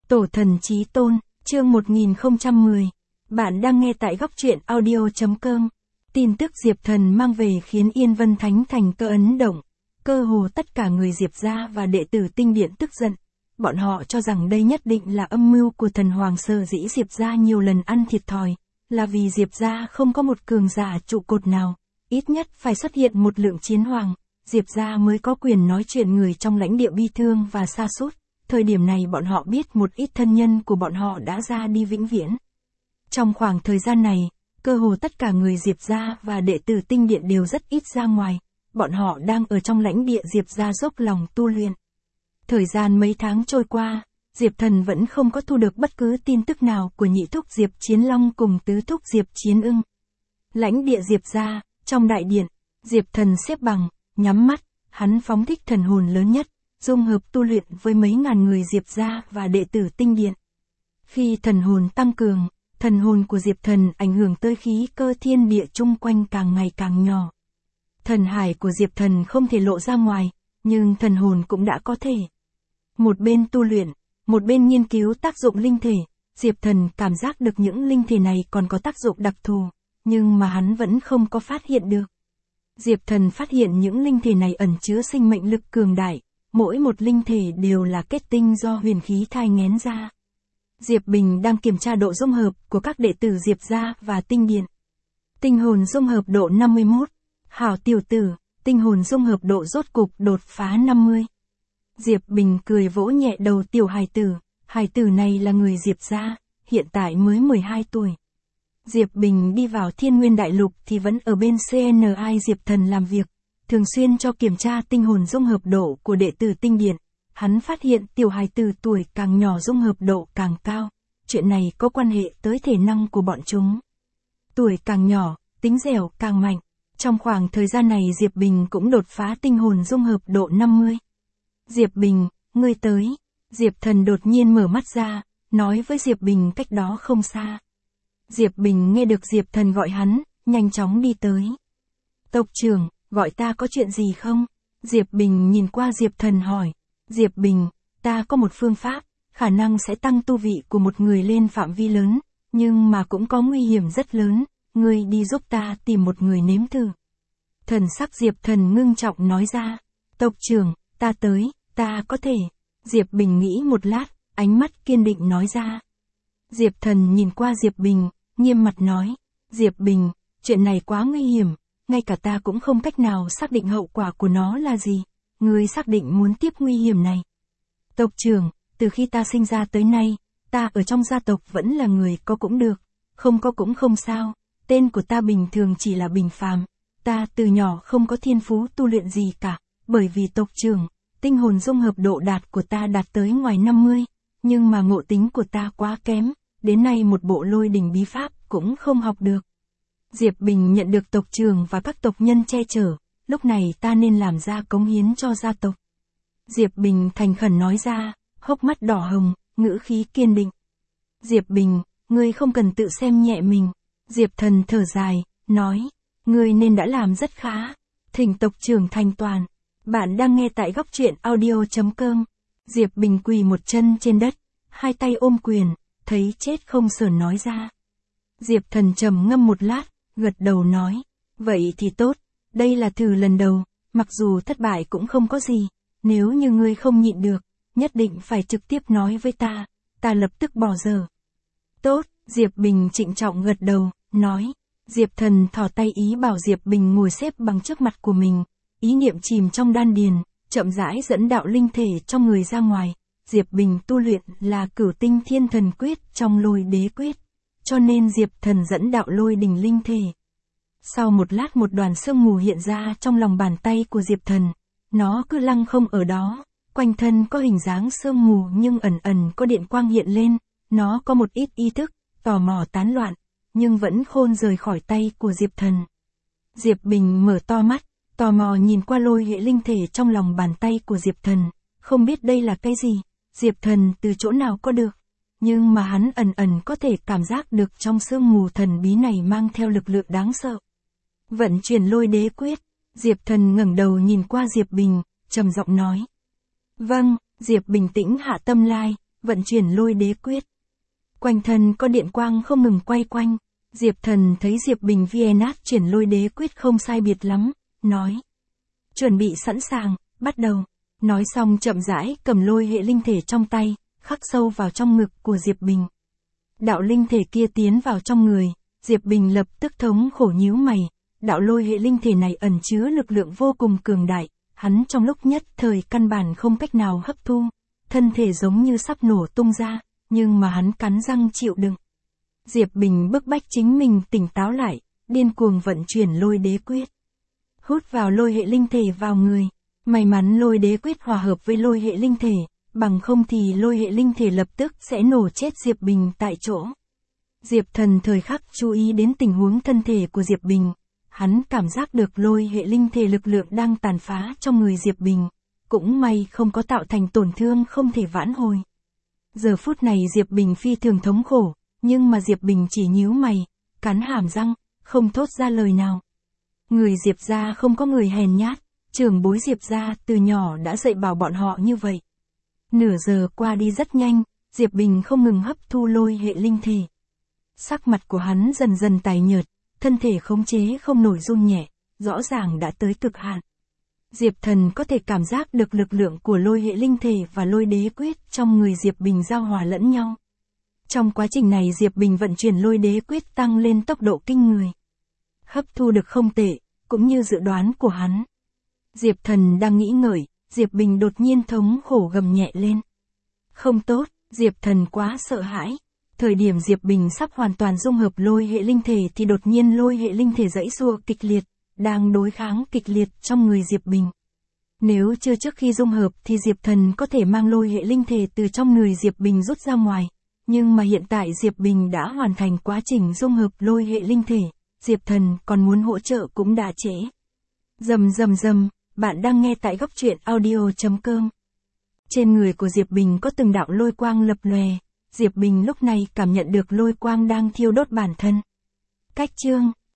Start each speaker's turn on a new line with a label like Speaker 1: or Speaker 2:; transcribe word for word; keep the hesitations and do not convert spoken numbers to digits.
Speaker 1: Tổ thần chí tôn, chương một nghìn không trăm mười. Bạn đang nghe tại góc truyện audio.com. Tin tức Diệp Thần mang về khiến Yên Vân Thánh Thành cơ ấn động. Cơ hồ tất cả người Diệp gia và đệ tử tinh điện tức giận. Bọn họ cho rằng đây nhất định là âm mưu của thần hoàng, sở dĩ Diệp gia nhiều lần ăn thiệt thòi, là vì Diệp gia không có một cường giả trụ cột nào, ít nhất phải xuất hiện một lượng chiến hoàng, Diệp gia mới có quyền nói chuyện người trong lãnh địa bi thương và sa sút. Thời điểm này bọn họ biết một ít thân nhân của bọn họ đã ra đi vĩnh viễn. Trong khoảng thời gian này, cơ hồ tất cả người Diệp gia và đệ tử tinh điện đều rất ít ra ngoài, bọn họ đang ở trong lãnh địa Diệp gia dốc lòng tu luyện. Thời gian mấy tháng trôi qua, Diệp Thần vẫn không có thu được bất cứ tin tức nào của nhị thúc Diệp Chiến Long cùng tứ thúc Diệp Chiến Ưng. Lãnh địa Diệp gia, trong đại điện, Diệp Thần xếp bằng, nhắm mắt, hắn phóng thích thần hồn lớn nhất, dung hợp tu luyện với mấy ngàn người Diệp gia và đệ tử tinh điện. Khi thần hồn tăng cường, thần hồn của Diệp Thần ảnh hưởng tới khí cơ thiên địa chung quanh càng ngày càng nhỏ. Thần hải của Diệp Thần không thể lộ ra ngoài, nhưng thần hồn cũng đã có thể. Một bên tu luyện, một bên nghiên cứu tác dụng linh thể, Diệp Thần cảm giác được những linh thể này còn có tác dụng đặc thù, nhưng mà hắn vẫn không có phát hiện được. Diệp Thần phát hiện những linh thể này ẩn chứa sinh mệnh lực cường đại, mỗi một linh thể đều là kết tinh do huyền khí thai nghén ra. Diệp Bình đang kiểm tra độ dung hợp của các đệ tử Diệp gia và tinh điện. Tinh hồn dung hợp độ năm mươi mốt. Hảo tiểu tử, tinh hồn dung hợp độ rốt cục đột phá năm mươi. Diệp Bình cười vỗ nhẹ đầu tiểu hài tử, hài tử này là người Diệp gia, hiện tại mới mười hai tuổi. Diệp Bình đi vào Thiên Nguyên Đại Lục thì vẫn ở bên xê en i Diệp Thần làm việc, thường xuyên cho kiểm tra tinh hồn dung hợp độ của đệ tử tinh điện. Hắn phát hiện tiểu hài tử tuổi càng nhỏ dung hợp độ càng cao, chuyện này có quan hệ tới thể năng của bọn chúng. Tuổi càng nhỏ, tính dẻo càng mạnh. Trong khoảng thời gian này Diệp Bình cũng đột phá tinh hồn dung hợp độ năm mươi. Diệp Bình, ngươi tới. Diệp Thần đột nhiên mở mắt ra, nói với Diệp Bình cách đó không xa. Diệp Bình nghe được Diệp Thần gọi hắn, nhanh chóng đi tới. Tộc trưởng, gọi ta có chuyện gì không? Diệp Bình nhìn qua Diệp Thần hỏi. Diệp Bình, ta có một phương pháp, khả năng sẽ tăng tu vị của một người lên phạm vi lớn, nhưng mà cũng có nguy hiểm rất lớn, ngươi đi giúp ta tìm một người nếm thử. Thần sắc Diệp Thần ngưng trọng nói ra. Tộc trưởng, ta tới, ta có thể. Diệp Bình nghĩ một lát, ánh mắt kiên định nói ra. Diệp Thần nhìn qua Diệp Bình, nghiêm mặt nói. Diệp Bình, chuyện này quá nguy hiểm, ngay cả ta cũng không cách nào xác định hậu quả của nó là gì. Ngươi xác định muốn tiếp nguy hiểm này. Tộc trưởng, từ khi ta sinh ra tới nay, ta ở trong gia tộc vẫn là người có cũng được, không có cũng không sao, tên của ta bình thường chỉ là bình phàm, ta từ nhỏ không có thiên phú tu luyện gì cả, bởi vì tộc trưởng, tinh hồn dung hợp độ đạt của ta đạt tới ngoài năm mươi, nhưng mà ngộ tính của ta quá kém, đến nay một bộ lôi đỉnh bí pháp cũng không học được. Diệp Bình nhận được tộc trưởng và các tộc nhân che chở. Lúc này ta nên làm ra cống hiến cho gia tộc. Diệp Bình thành khẩn nói ra, hốc mắt đỏ hồng, ngữ khí kiên định. Diệp Bình, ngươi không cần tự xem nhẹ mình. Diệp Thần thở dài, nói, ngươi nên đã làm rất khá. Thỉnh tộc trưởng thành toàn. Bạn đang nghe tại góc truyện audio.com. Diệp Bình quỳ một chân trên đất, hai tay ôm quyền, thấy chết không sờn nói ra. Diệp Thần trầm ngâm một lát, gật đầu nói, vậy thì tốt. Đây là thử lần đầu, mặc dù thất bại cũng không có gì, nếu như ngươi không nhịn được, nhất định phải trực tiếp nói với ta, ta lập tức bỏ giờ. Tốt, Diệp Bình trịnh trọng gật đầu, nói. Diệp Thần thò tay ý bảo Diệp Bình ngồi xếp bằng trước mặt của mình, ý niệm chìm trong đan điền, chậm rãi dẫn đạo linh thể trong người ra ngoài. Diệp Bình tu luyện là Cửu Tinh Thiên Thần Quyết trong Lôi Đế Quyết, cho nên Diệp Thần dẫn đạo lôi đỉnh linh thể. Sau một lát một đoàn sương mù hiện ra trong lòng bàn tay của Diệp Thần, nó cứ lăng không ở đó, quanh thân có hình dáng sương mù nhưng ẩn ẩn có điện quang hiện lên, nó có một ít ý thức, tò mò tán loạn, nhưng vẫn khôn rời khỏi tay của Diệp Thần. Diệp Bình mở to mắt, tò mò nhìn qua lôi hệ linh thể trong lòng bàn tay của Diệp Thần, không biết đây là cái gì, Diệp Thần từ chỗ nào có được, nhưng mà hắn ẩn ẩn có thể cảm giác được trong sương mù thần bí này mang theo lực lượng đáng sợ. Vận chuyển lôi đế quyết, Diệp Thần ngẩng đầu nhìn qua Diệp Bình, trầm giọng nói. Vâng, Diệp bình tĩnh hạ tâm lai, vận chuyển lôi đế quyết. Quanh thân có điện quang không ngừng quay quanh, Diệp Thần thấy Diệp Bình Vienat chuyển lôi đế quyết không sai biệt lắm, nói. Chuẩn bị sẵn sàng, bắt đầu. Nói xong chậm rãi cầm lôi hệ linh thể trong tay, khắc sâu vào trong ngực của Diệp Bình. Đạo linh thể kia tiến vào trong người, Diệp Bình lập tức thống khổ nhíu mày, đạo lôi hệ linh thể này ẩn chứa lực lượng vô cùng cường đại, hắn trong lúc nhất thời căn bản không cách nào hấp thu, thân thể giống như sắp nổ tung ra, nhưng mà hắn cắn răng chịu đựng. Diệp Bình bức bách chính mình tỉnh táo lại, điên cuồng vận chuyển lôi đế quyết. Hút vào lôi hệ linh thể vào người, may mắn lôi đế quyết hòa hợp với lôi hệ linh thể, bằng không thì lôi hệ linh thể lập tức sẽ nổ chết Diệp Bình tại chỗ. Diệp Thần thời khắc chú ý đến tình huống thân thể của Diệp Bình, hắn cảm giác được lôi hệ linh thể lực lượng đang tàn phá trong người Diệp Bình, cũng may không có tạo thành tổn thương không thể vãn hồi. Giờ phút này Diệp Bình phi thường thống khổ, nhưng mà Diệp Bình chỉ nhíu mày, cắn hàm răng, không thốt ra lời nào. Người Diệp gia không có người hèn nhát, trưởng bối Diệp gia từ nhỏ đã dạy bảo bọn họ như vậy. Nửa giờ qua đi rất nhanh, Diệp Bình không ngừng hấp thu lôi hệ linh thể. Sắc mặt của hắn dần dần tái nhợt, thân thể khống chế không nổi run nhẹ, rõ ràng đã tới cực hạn. Diệp Thần có thể cảm giác được lực lượng của lôi hệ linh thể và lôi đế quyết trong người Diệp Bình giao hòa lẫn nhau. Trong quá trình này Diệp Bình vận chuyển lôi đế quyết tăng lên tốc độ kinh người. Hấp thu được không tệ, cũng như dự đoán của hắn. Diệp Thần đang nghĩ ngợi, Diệp Bình đột nhiên thống khổ gầm nhẹ lên. Không tốt, Diệp Thần quá sợ hãi. Thời điểm Diệp Bình sắp hoàn toàn dung hợp lôi hệ linh thể thì đột nhiên lôi hệ linh thể giãy giụa kịch liệt, đang đối kháng kịch liệt trong người Diệp Bình. Nếu chưa trước khi dung hợp thì Diệp Thần có thể mang lôi hệ linh thể từ trong người Diệp Bình rút ra ngoài. Nhưng mà hiện tại Diệp Bình đã hoàn thành quá trình dung hợp lôi hệ linh thể, Diệp Thần còn muốn hỗ trợ cũng đã trễ. Rầm rầm rầm, bạn đang nghe tại góc truyện audio chấm com. Trên người của Diệp Bình có từng đạo lôi quang lập lòe, Diệp Bình lúc này cảm nhận được lôi quang đang thiêu đốt bản thân. Cách chương